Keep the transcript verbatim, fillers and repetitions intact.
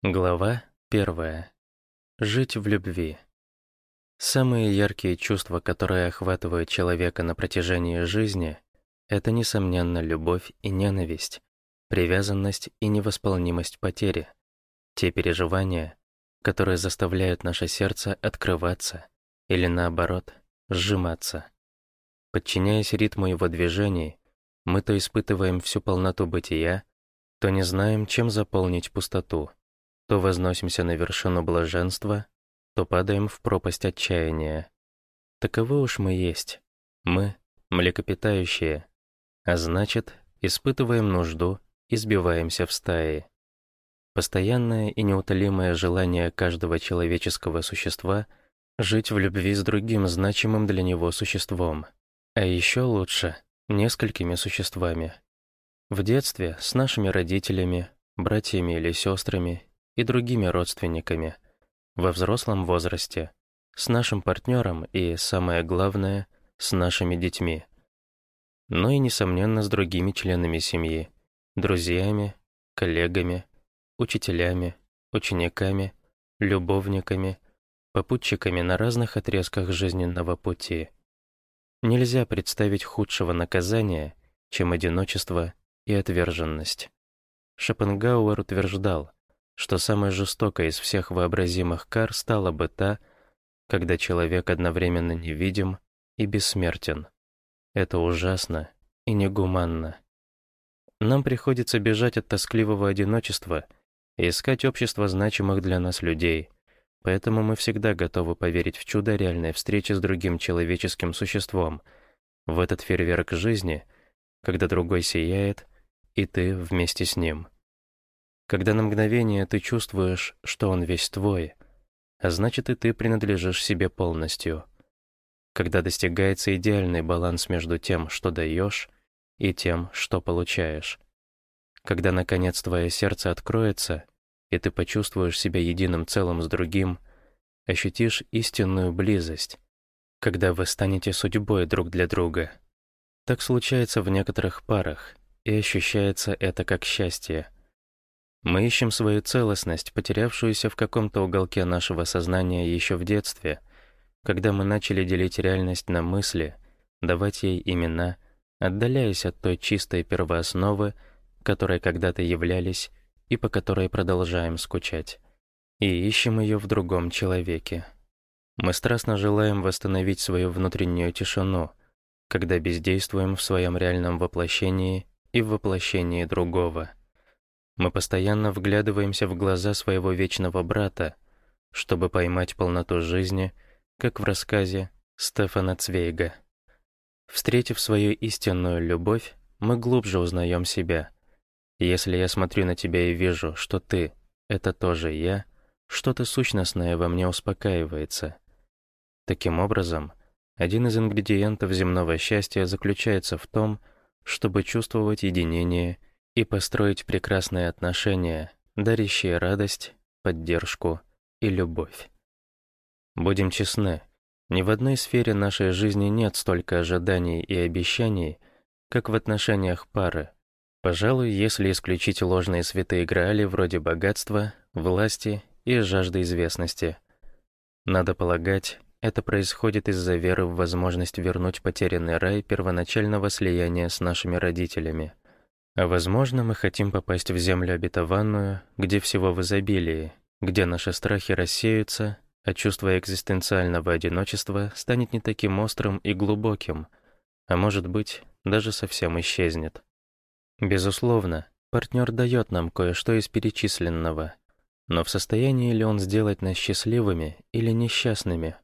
Глава первая. Жить в любви. Самые яркие чувства, которые охватывают человека на протяжении жизни, это, несомненно, любовь и ненависть, привязанность и невосполнимость потери, те переживания, которые заставляют наше сердце открываться или, наоборот, сжиматься. Подчиняясь ритму его движений, мы то испытываем всю полноту бытия, то не знаем, чем заполнить пустоту. То возносимся на вершину блаженства, то падаем в пропасть отчаяния. Таковы уж мы есть. Мы — млекопитающие, а значит, испытываем нужду и сбиваемся в стаи. Постоянное и неутолимое желание каждого человеческого существа — жить в любви с другим значимым для него существом, а еще лучше — несколькими существами. В детстве с нашими родителями, братьями или сестрами и другими родственниками, во взрослом возрасте, с нашим партнером и, самое главное, с нашими детьми. Но и, несомненно, с другими членами семьи, друзьями, коллегами, учителями, учениками, любовниками, попутчиками на разных отрезках жизненного пути. Нельзя представить худшего наказания, чем одиночество и отверженность. Шопенгауэр утверждал, что самой жестокой из всех вообразимых кар стала бы та, когда человек одновременно невидим и бессмертен. Это ужасно и негуманно. Нам приходится бежать от тоскливого одиночества и искать общество значимых для нас людей, поэтому мы всегда готовы поверить в чудо реальной встречи с другим человеческим существом, в этот фейерверк жизни, когда другой сияет, и ты вместе с ним. Когда на мгновение ты чувствуешь, что он весь твой, а значит и ты принадлежишь себе полностью. Когда достигается идеальный баланс между тем, что даешь, и тем, что получаешь. Когда, наконец, твое сердце откроется, и ты почувствуешь себя единым целым с другим, ощутишь истинную близость, когда вы станете судьбой друг для друга. Так случается в некоторых парах, и ощущается это как счастье. Мы ищем свою целостность, потерявшуюся в каком-то уголке нашего сознания еще в детстве, когда мы начали делить реальность на мысли, давать ей имена, отдаляясь от той чистой первоосновы, которой когда-то являлись и по которой продолжаем скучать. И ищем ее в другом человеке. Мы страстно желаем восстановить свою внутреннюю тишину, когда бездействуем в своем реальном воплощении и в воплощении другого. Мы постоянно вглядываемся в глаза своего вечного брата, чтобы поймать полноту жизни, как в рассказе Стефана Цвейга. Встретив свою истинную любовь, мы глубже узнаем себя. Если я смотрю на тебя и вижу, что ты — это тоже я, что-то сущностное во мне успокаивается. Таким образом, один из ингредиентов земного счастья заключается в том, чтобы чувствовать единение и построить прекрасные отношения, дарящие радость, поддержку и любовь. Будем честны, ни в одной сфере нашей жизни нет столько ожиданий и обещаний, как в отношениях пары. Пожалуй, если исключить ложные святые граали вроде богатства, власти и жажды известности. Надо полагать, это происходит из-за веры в возможность вернуть потерянный рай первоначального слияния с нашими родителями. А возможно, мы хотим попасть в землю обетованную, где всего в изобилии, где наши страхи рассеются, а чувство экзистенциального одиночества станет не таким острым и глубоким, а может быть, даже совсем исчезнет. Безусловно, партнер дает нам кое-что из перечисленного, но в состоянии ли он сделать нас счастливыми или несчастными,